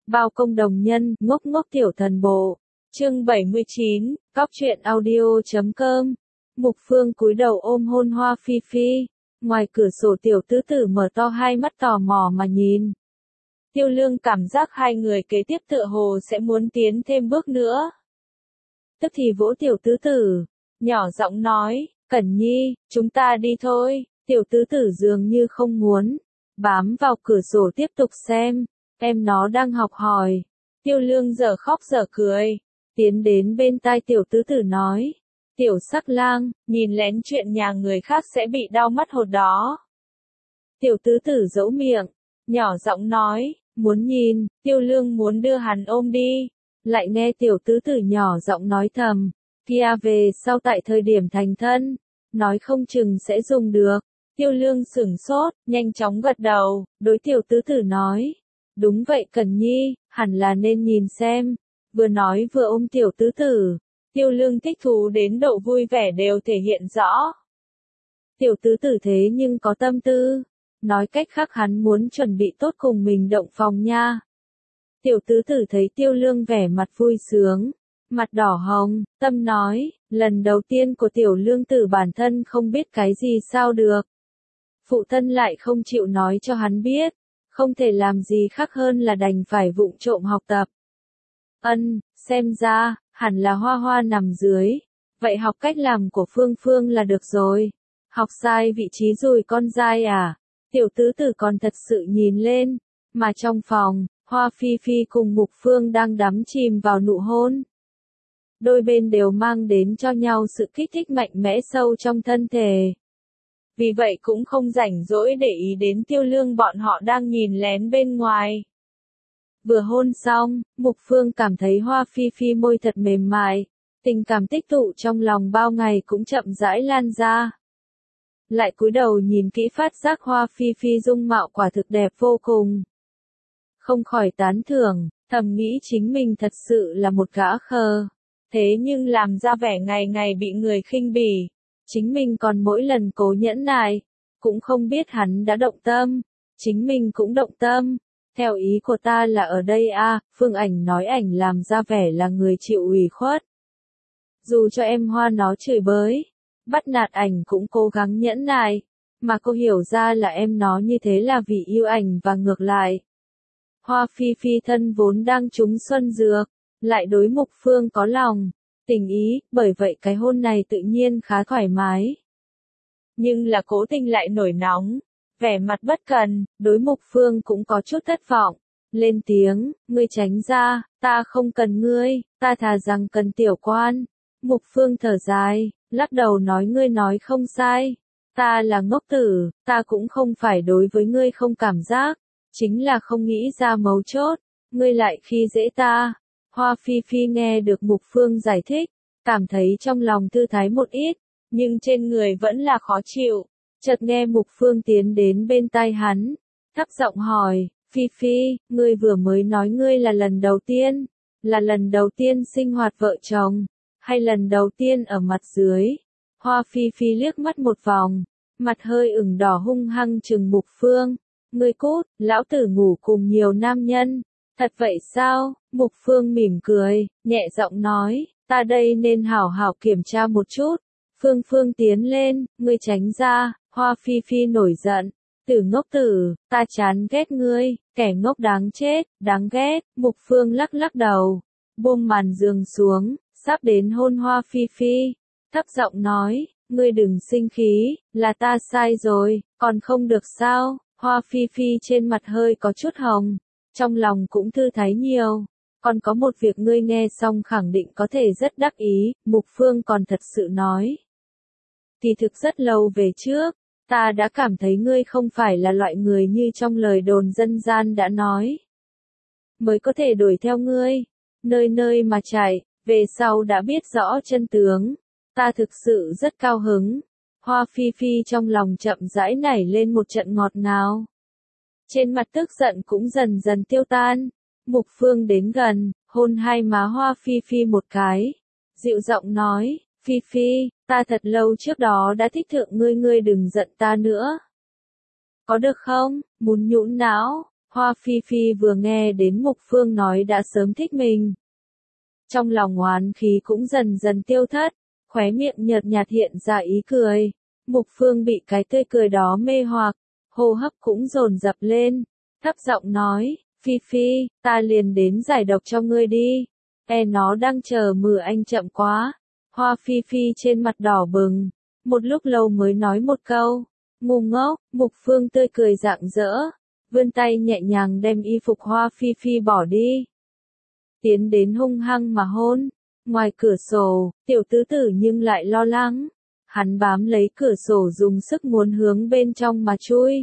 Bao công đồng nhân, ngốc ngốc tiểu thần bộ. Chương 79, Cóc truyện audio.com. Mục Phương cúi đầu ôm hôn Hoa Phi Phi. Ngoài cửa sổ tiểu tứ tử mở to hai mắt tò mò mà nhìn. Tiêu Lương cảm giác hai người kế tiếp tựa hồ sẽ muốn tiến thêm bước nữa. Tức thì vỗ tiểu tứ tử, nhỏ giọng nói, Cẩn Nhi, chúng ta đi thôi. Tiểu tứ tử dường như không muốn, bám vào cửa sổ tiếp tục xem. Em nó đang học hỏi. Tiêu Lương dở khóc dở cười, tiến đến bên tai tiểu tứ tử nói, tiểu sắc lang, nhìn lén chuyện nhà người khác sẽ bị đau mắt hột đó. Tiểu tứ tử giấu miệng, nhỏ giọng nói, muốn nhìn. Tiêu Lương muốn đưa hắn ôm đi, lại nghe tiểu tứ tử nhỏ giọng nói thầm, kia về sau tại thời điểm thành thân, nói không chừng sẽ dùng được. Tiêu Lương sửng sốt, nhanh chóng gật đầu, đối tiểu tứ tử nói, đúng vậy Cẩn Nhi, hẳn là nên nhìn xem. Vừa nói vừa ôm tiểu tứ tử, Tiêu Lương thích thú đến độ vui vẻ đều thể hiện rõ. Tiểu tứ tử thế nhưng có tâm tư, nói cách khác hắn muốn chuẩn bị tốt cùng mình động phòng nha. Tiểu tứ tử thấy Tiêu Lương vẻ mặt vui sướng, mặt đỏ hồng, tâm nói, lần đầu tiên của tiểu lương tử bản thân không biết cái gì sao được. Phụ thân lại không chịu nói cho hắn biết, không thể làm gì khác hơn là đành phải vụng trộm học tập. Xem ra, hẳn là Hoa Hoa nằm dưới, vậy học cách làm của Phương Phương là được rồi. Học sai vị trí rồi con dai à? Tiểu tứ tử còn thật sự nhìn lên, mà trong phòng, Hoa Phi Phi cùng Mục Phương đang đắm chìm vào nụ hôn. Đôi bên đều mang đến cho nhau sự kích thích mạnh mẽ sâu trong thân thể. Vì vậy cũng không rảnh rỗi để ý đến Tiêu Lương bọn họ đang nhìn lén bên ngoài. Vừa hôn xong, Mục Phương cảm thấy Hoa Phi Phi môi thật mềm mại, tình cảm tích tụ trong lòng bao ngày cũng chậm rãi lan ra. Lại cúi đầu nhìn kỹ phát giác Hoa Phi Phi dung mạo quả thực đẹp vô cùng. Không khỏi tán thưởng, thầm nghĩ chính mình thật sự là một gã khờ. Thế nhưng làm ra vẻ ngày ngày bị người khinh bỉ, chính mình còn mỗi lần cố nhẫn nại, cũng không biết hắn đã động tâm, chính mình cũng động tâm. Theo ý của ta là ở đây a, Phương Ảnh nói ảnh làm ra vẻ là người chịu ủy khuất. Dù cho em Hoa nó chửi bới, bắt nạt ảnh cũng cố gắng nhẫn nại, mà cô hiểu ra là em nó như thế là vì yêu ảnh và ngược lại. Hoa Phi Phi thân vốn đang trúng xuân dược, lại đối Mục Phương có lòng, tình ý, bởi vậy cái hôn này tự nhiên khá thoải mái. Nhưng là cố tình lại nổi nóng, vẻ mặt bất cần, đối Mục Phương cũng có chút thất vọng, lên tiếng, ngươi tránh ra, ta không cần ngươi, ta thà rằng cần tiểu quan. Mục Phương thở dài, lắc đầu nói ngươi nói không sai, ta là ngốc tử, ta cũng không phải đối với ngươi không cảm giác, chính là không nghĩ ra mấu chốt, ngươi lại khi dễ ta. Hoa Phi Phi nghe được Mục Phương giải thích, cảm thấy trong lòng thư thái một ít, nhưng trên người vẫn là khó chịu. Chợt nghe Mục Phương tiến đến bên tai hắn, thấp giọng hỏi, Phi Phi, ngươi vừa mới nói ngươi là lần đầu tiên sinh hoạt vợ chồng, hay lần đầu tiên ở mặt dưới? Hoa Phi Phi liếc mắt một vòng, mặt hơi ửng đỏ hung hăng trừng Mục Phương, ngươi cút, lão tử ngủ cùng nhiều nam nhân. Thật vậy sao? Mục Phương mỉm cười, nhẹ giọng nói, ta đây nên hảo hảo kiểm tra một chút. Phương Phương tiến lên, ngươi tránh ra. Hoa Phi Phi nổi giận, tử ngốc tử, ta chán ghét ngươi, kẻ ngốc đáng chết, đáng ghét. Mục Phương lắc lắc đầu, buông màn giường xuống, sắp đến hôn Hoa Phi Phi, thấp giọng nói, ngươi đừng sinh khí, là ta sai rồi, còn không được sao? Hoa Phi Phi trên mặt hơi có chút hồng, trong lòng cũng thư thái nhiều. Còn có một việc ngươi nghe xong khẳng định có thể rất đắc ý. Mục Phương còn thật sự nói, thì thực rất lâu về trước, ta đã cảm thấy ngươi không phải là loại người như trong lời đồn dân gian đã nói, mới có thể đuổi theo ngươi, nơi nơi mà chạy. Về sau đã biết rõ chân tướng, ta thực sự rất cao hứng. Hoa Phi Phi trong lòng chậm rãi nảy lên một trận ngọt ngào, trên mặt tức giận cũng dần dần tiêu tan. Mục Phương đến gần, hôn hai má Hoa Phi Phi một cái, dịu giọng nói, Phi Phi, ta thật lâu trước đó đã thích thượng ngươi, ngươi đừng giận ta nữa. Có được không? Muốn nhũn não, Hoa Phi Phi vừa nghe đến Mục Phương nói đã sớm thích mình. Trong lòng oán khí cũng dần dần tiêu thất, khóe miệng nhợt nhạt hiện ra ý cười. Mục Phương bị cái tươi cười đó mê hoặc, hô hấp cũng dồn dập lên, thấp giọng nói, Phi Phi, ta liền đến giải độc cho ngươi đi. Nó đang chờ anh chậm quá. Hoa Phi Phi trên mặt đỏ bừng, một lúc lâu mới nói một câu, ngu ngốc. Mục Phương tươi cười rạng rỡ, vươn tay nhẹ nhàng đem y phục Hoa Phi Phi bỏ đi. Tiến đến hung hăng mà hôn. Ngoài cửa sổ, tiểu tứ tử nhưng lại lo lắng. Hắn bám lấy cửa sổ dùng sức muốn hướng bên trong mà chui.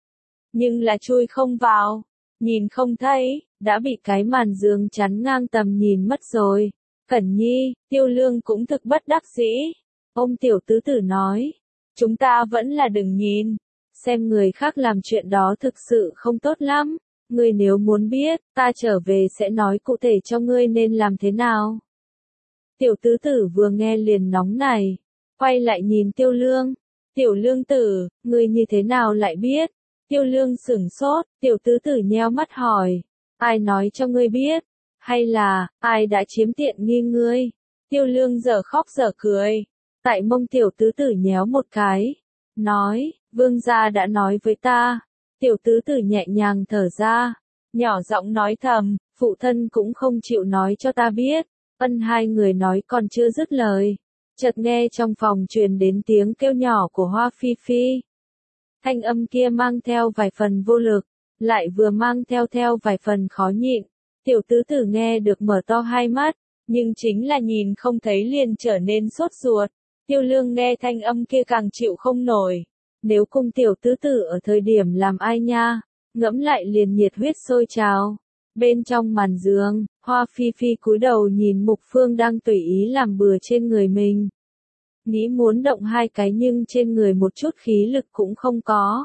Nhưng là chui không vào, nhìn không thấy, đã bị cái màn giường chắn ngang tầm nhìn mất rồi. Cẩn Nhi, Tiêu Lương cũng thực bất đắc dĩ. Ông tiểu tứ tử nói, chúng ta vẫn là đừng nhìn, xem người khác làm chuyện đó thực sự không tốt lắm. Ngươi nếu muốn biết, ta trở về sẽ nói cụ thể cho ngươi nên làm thế nào. Tiểu tứ tử vừa nghe liền nóng này, quay lại nhìn Tiêu Lương. Tiểu Lương tử, ngươi như thế nào lại biết? Tiêu Lương sửng sốt, tiểu tứ tử nheo mắt hỏi, ai nói cho ngươi biết? Hay là, ai đã chiếm tiện nghi ngươi? Tiêu Lương dở khóc dở cười, tại mông tiểu tứ tử nhéo một cái, nói, vương gia đã nói với ta. Tiểu tứ tử nhẹ nhàng thở ra, nhỏ giọng nói thầm, phụ thân cũng không chịu nói cho ta biết. Hai người nói còn chưa dứt lời, chợt nghe trong phòng truyền đến tiếng kêu nhỏ của Hoa Phi Phi. Thanh âm kia mang theo vài phần vô lực, lại vừa mang theo vài phần khó nhịn. Tiểu tứ tử nghe được mở to hai mắt, nhưng chính là nhìn không thấy liền trở nên sốt ruột. Tiêu Lương nghe thanh âm kia càng chịu không nổi. Nếu cung tiểu tứ tử ở thời điểm làm ai nha, ngẫm lại liền nhiệt huyết sôi trào. Bên trong màn giường, Hoa Phi Phi cúi đầu nhìn Mục Phương đang tùy ý làm bừa trên người mình. Nghĩ muốn động hai cái nhưng trên người một chút khí lực cũng không có.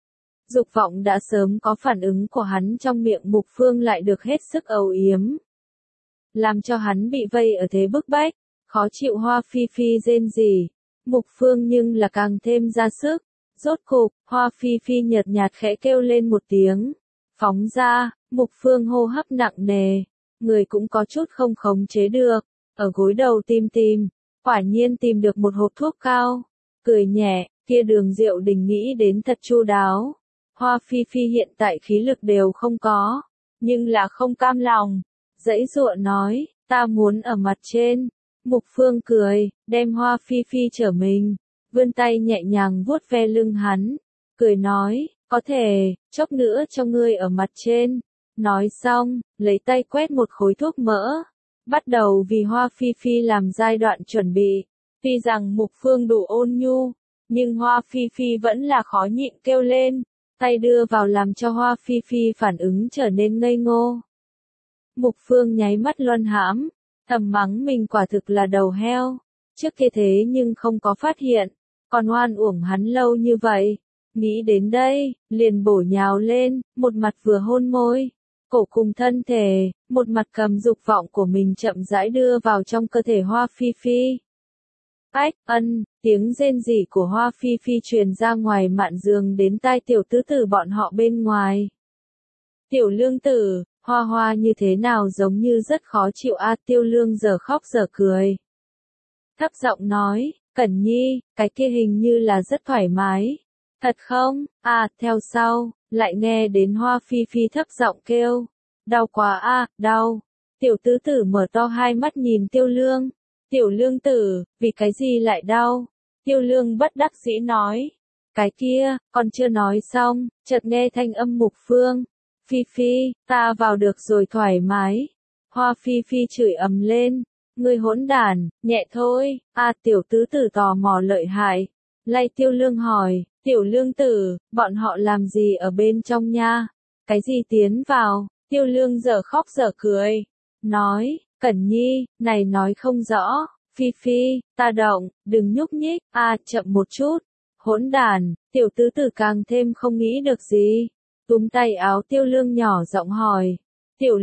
Dục vọng đã sớm có phản ứng của hắn trong miệng Mục Phương lại được hết sức âu yếm. Làm cho hắn bị vây ở thế bức bách, khó chịu. Hoa Phi Phi rên rỉ. Mục Phương nhưng là càng thêm ra sức. Rốt cục, Hoa Phi Phi nhợt nhạt khẽ kêu lên một tiếng. Phóng ra, Mục Phương hô hấp nặng nề. Người cũng có chút không khống chế được. Ở gối đầu tìm, quả nhiên tìm được một hộp thuốc cao. Cười nhẹ, kia Đường Diệu Đình nghĩ đến thật chu đáo. Hoa Phi Phi hiện tại khí lực đều không có. Nhưng là không cam lòng. Giãy giụa nói, ta muốn ở mặt trên. Mục Phương cười, đem Hoa Phi Phi trở mình. Vươn tay nhẹ nhàng vuốt ve lưng hắn, cười nói, có thể, chốc nữa cho ngươi ở mặt trên. Nói xong, lấy tay quét một khối thuốc mỡ, bắt đầu vì Hoa Phi Phi làm giai đoạn chuẩn bị. Tuy rằng Mục Phương đủ ôn nhu, nhưng Hoa Phi Phi vẫn là khó nhịn kêu lên, tay đưa vào làm cho Hoa Phi Phi phản ứng trở nên ngây ngô. Mục Phương nháy mắt luân hãm, thầm mắng mình quả thực là đầu heo, trước kia thế nhưng không có phát hiện. Còn oan uổng hắn lâu như vậy. Nghĩ đến đây, liền bổ nhào lên, một mặt vừa hôn môi, cổ cùng thân thể, một mặt cầm dục vọng của mình chậm rãi đưa vào trong cơ thể Hoa Phi Phi. Ách, tiếng rên rỉ của Hoa Phi Phi truyền ra ngoài mạn giường đến tai tiểu tứ tử bọn họ bên ngoài. Tiểu Lương tử, Hoa Hoa như thế nào giống như rất khó chịu a. Tiêu Lương giờ khóc giờ cười. Thấp giọng nói, Cẩn Nhi, cái kia hình như là rất thoải mái. Thật không? Theo sau, lại nghe đến Hoa Phi Phi thấp giọng kêu. Đau quá đau. Tiểu tứ tử mở to hai mắt nhìn Tiêu Lương. Tiểu Lương tử, vì cái gì lại đau? Tiêu Lương bất đắc dĩ nói. Cái kia, còn chưa nói xong, chợt nghe thanh âm Mục Phương. Phi Phi, ta vào được rồi thoải mái. Hoa Phi Phi chửi ầm lên. Ngươi hỗn đản, nhẹ thôi. Tiểu tứ tử tò mò lợi hại. Lay Tiêu Lương hỏi, Tiểu Lương tử, bọn họ làm gì ở bên trong nha? Cái gì tiến vào? Tiêu Lương dở khóc dở cười. Nói, Cẩn Nhi, này nói không rõ. Phi Phi, ta động, đừng nhúc nhích. Chậm một chút. Hỗn đản. Tiểu tứ tử càng thêm không nghĩ được gì. Túm tay áo Tiêu Lương nhỏ giọng hỏi. Tiểu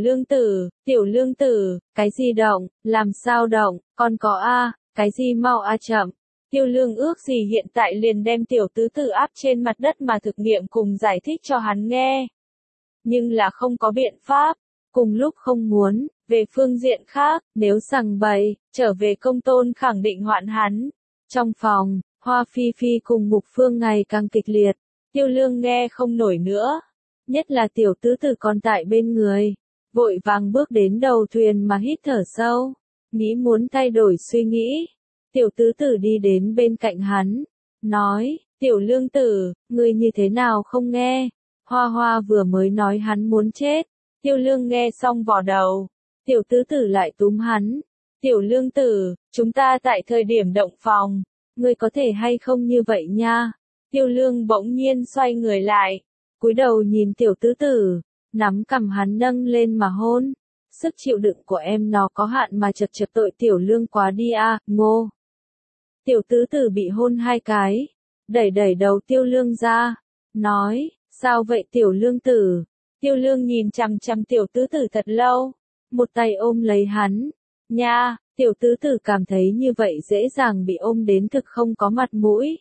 Lương tử, cái gì động, làm sao động, còn có cái gì mau chậm. Tiêu Lương ước gì hiện tại liền đem tiểu tứ tử áp trên mặt đất mà thực nghiệm cùng giải thích cho hắn nghe. nhưng là không có biện pháp. Cùng lúc không muốn, về phương diện khác, nếu sằng bậy, trở về công tôn khẳng định hoạn hắn. Trong phòng, Hoa Phi Phi cùng Mục Phương ngày càng kịch liệt, Tiêu Lương nghe không nổi nữa. Nhất là tiểu tứ tử còn tại bên người, vội vàng bước đến đầu thuyền mà hít thở sâu, nghĩ muốn thay đổi suy nghĩ. Tiểu tứ tử đi đến bên cạnh hắn, nói, tiểu lương tử, ngươi như thế nào không nghe, Hoa Hoa vừa mới nói hắn muốn chết. Tiêu Lương nghe xong vò đầu, tiểu tứ tử lại túm hắn, tiểu lương tử, chúng ta tại thời điểm động phòng, ngươi có thể hay không như vậy nha. Tiêu Lương bỗng nhiên xoay người lại, cúi đầu nhìn tiểu tứ tử, nắm cằm hắn nâng lên mà hôn. Sức chịu đựng của em nó có hạn mà chật chật tội tiểu lương quá đi a, ngô. Tiểu tứ tử bị hôn 2 cái, đẩy đẩy đầu Tiêu Lương ra, nói, sao vậy tiểu lương tử? Tiêu Lương nhìn chằm chằm tiểu tứ tử thật lâu, một tay ôm lấy hắn. Nha, tiểu tứ tử cảm thấy như vậy dễ dàng bị ôm đến thực không có mặt mũi.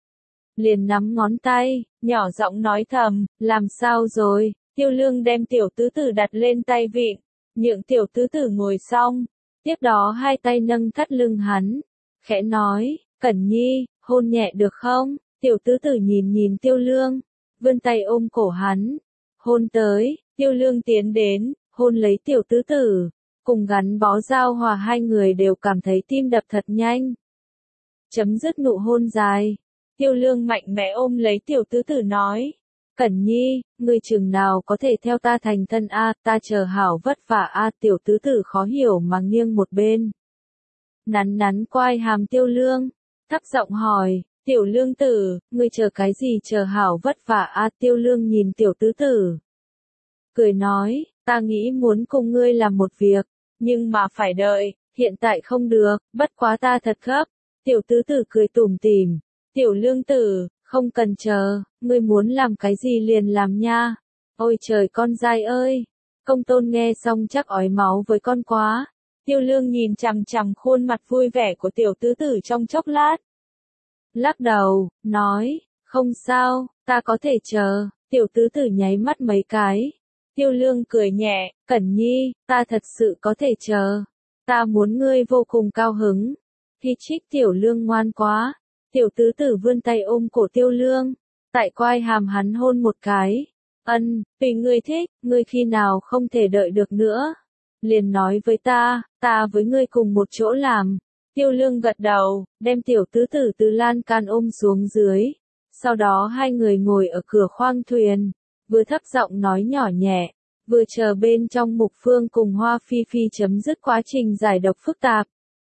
Liền nắm ngón tay, nhỏ giọng nói thầm, làm sao rồi? Tiêu Lương đem tiểu tứ tử đặt lên tay vịn, nhượng tiểu tứ tử ngồi xong, tiếp đó 2 tay nâng thắt lưng hắn, khẽ nói, Cẩn Nhi, hôn nhẹ được không? Tiểu tứ tử nhìn nhìn Tiêu Lương, vươn tay ôm cổ hắn, hôn tới. Tiêu Lương tiến đến, hôn lấy tiểu tứ tử, cùng gắn bó giao hòa, 2 người đều cảm thấy tim đập thật nhanh. Chấm dứt nụ hôn dài, Tiêu Lương mạnh mẽ ôm lấy tiểu tứ tử nói, Cẩn Nhi, ngươi chừng nào có thể theo ta thành thân a, ta chờ hảo vất vả a. Tiểu tứ tử khó hiểu mà nghiêng một bên, nắn nắn quai hàm Tiêu Lương, thấp giọng hỏi, tiểu lương tử, ngươi chờ cái gì chờ hảo vất vả a? Tiêu Lương nhìn tiểu tứ tử, cười nói, ta nghĩ muốn cùng ngươi làm một việc, nhưng mà phải đợi, hiện tại không được, bất quá ta thật gấp. Tiểu tứ tử cười tủm tỉm, tiểu lương tử, không cần chờ, ngươi muốn làm cái gì liền làm nha. Ôi trời con dai ơi! Công tôn nghe xong chắc ói máu với con quá. Tiêu Lương nhìn chằm chằm khuôn mặt vui vẻ của tiểu tứ tử trong chốc lát. Lắc đầu, nói, không sao, ta có thể chờ. Tiểu tứ tử nháy mắt mấy cái. Tiêu Lương cười nhẹ, Cẩn Nhi, ta thật sự có thể chờ. Ta muốn ngươi vô cùng cao hứng. Hi chích tiểu Lương ngoan quá. Tiểu tứ tử vươn tay ôm cổ Tiêu Lương, tại quai hàm hắn hôn một cái. Ân, tùy ngươi thích, ngươi khi nào không thể đợi được nữa. Liền nói với ta với ngươi cùng một chỗ làm. Tiêu Lương gật đầu, đem tiểu tứ tử từ lan can ôm xuống dưới. Sau đó 2 người ngồi ở cửa khoang thuyền, vừa thấp giọng nói nhỏ nhẹ, vừa chờ bên trong Mục Phương cùng Hoa Phi Phi chấm dứt quá trình giải độc phức tạp.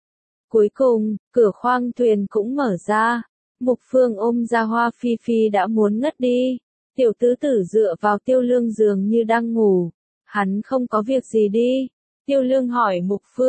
Cuối cùng, cửa khoang thuyền cũng mở ra, Mục Phương ôm ra Hoa Phi Phi đã muốn ngất đi. Tiểu tứ tử dựa vào Tiêu Lương giường như đang ngủ, hắn không có việc gì đi. Tiêu Lương hỏi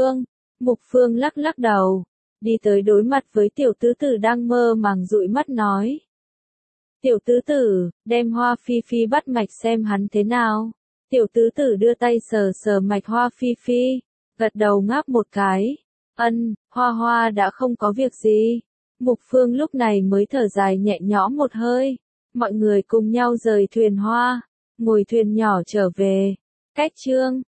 Mục Phương lắc lắc đầu, đi tới đối mặt với tiểu tứ tử đang mơ màng dụi mắt nói. Tiểu tứ tử, đem Hoa Phi Phi bắt mạch xem hắn thế nào. Tiểu tứ tử đưa tay sờ sờ mạch Hoa Phi Phi, gật đầu ngáp một cái. Ân, Hoa Hoa đã không có việc gì. Mục Phương lúc này mới thở dài nhẹ nhõm một hơi. Mọi người cùng nhau rời thuyền hoa, ngồi thuyền nhỏ trở về. Cách chương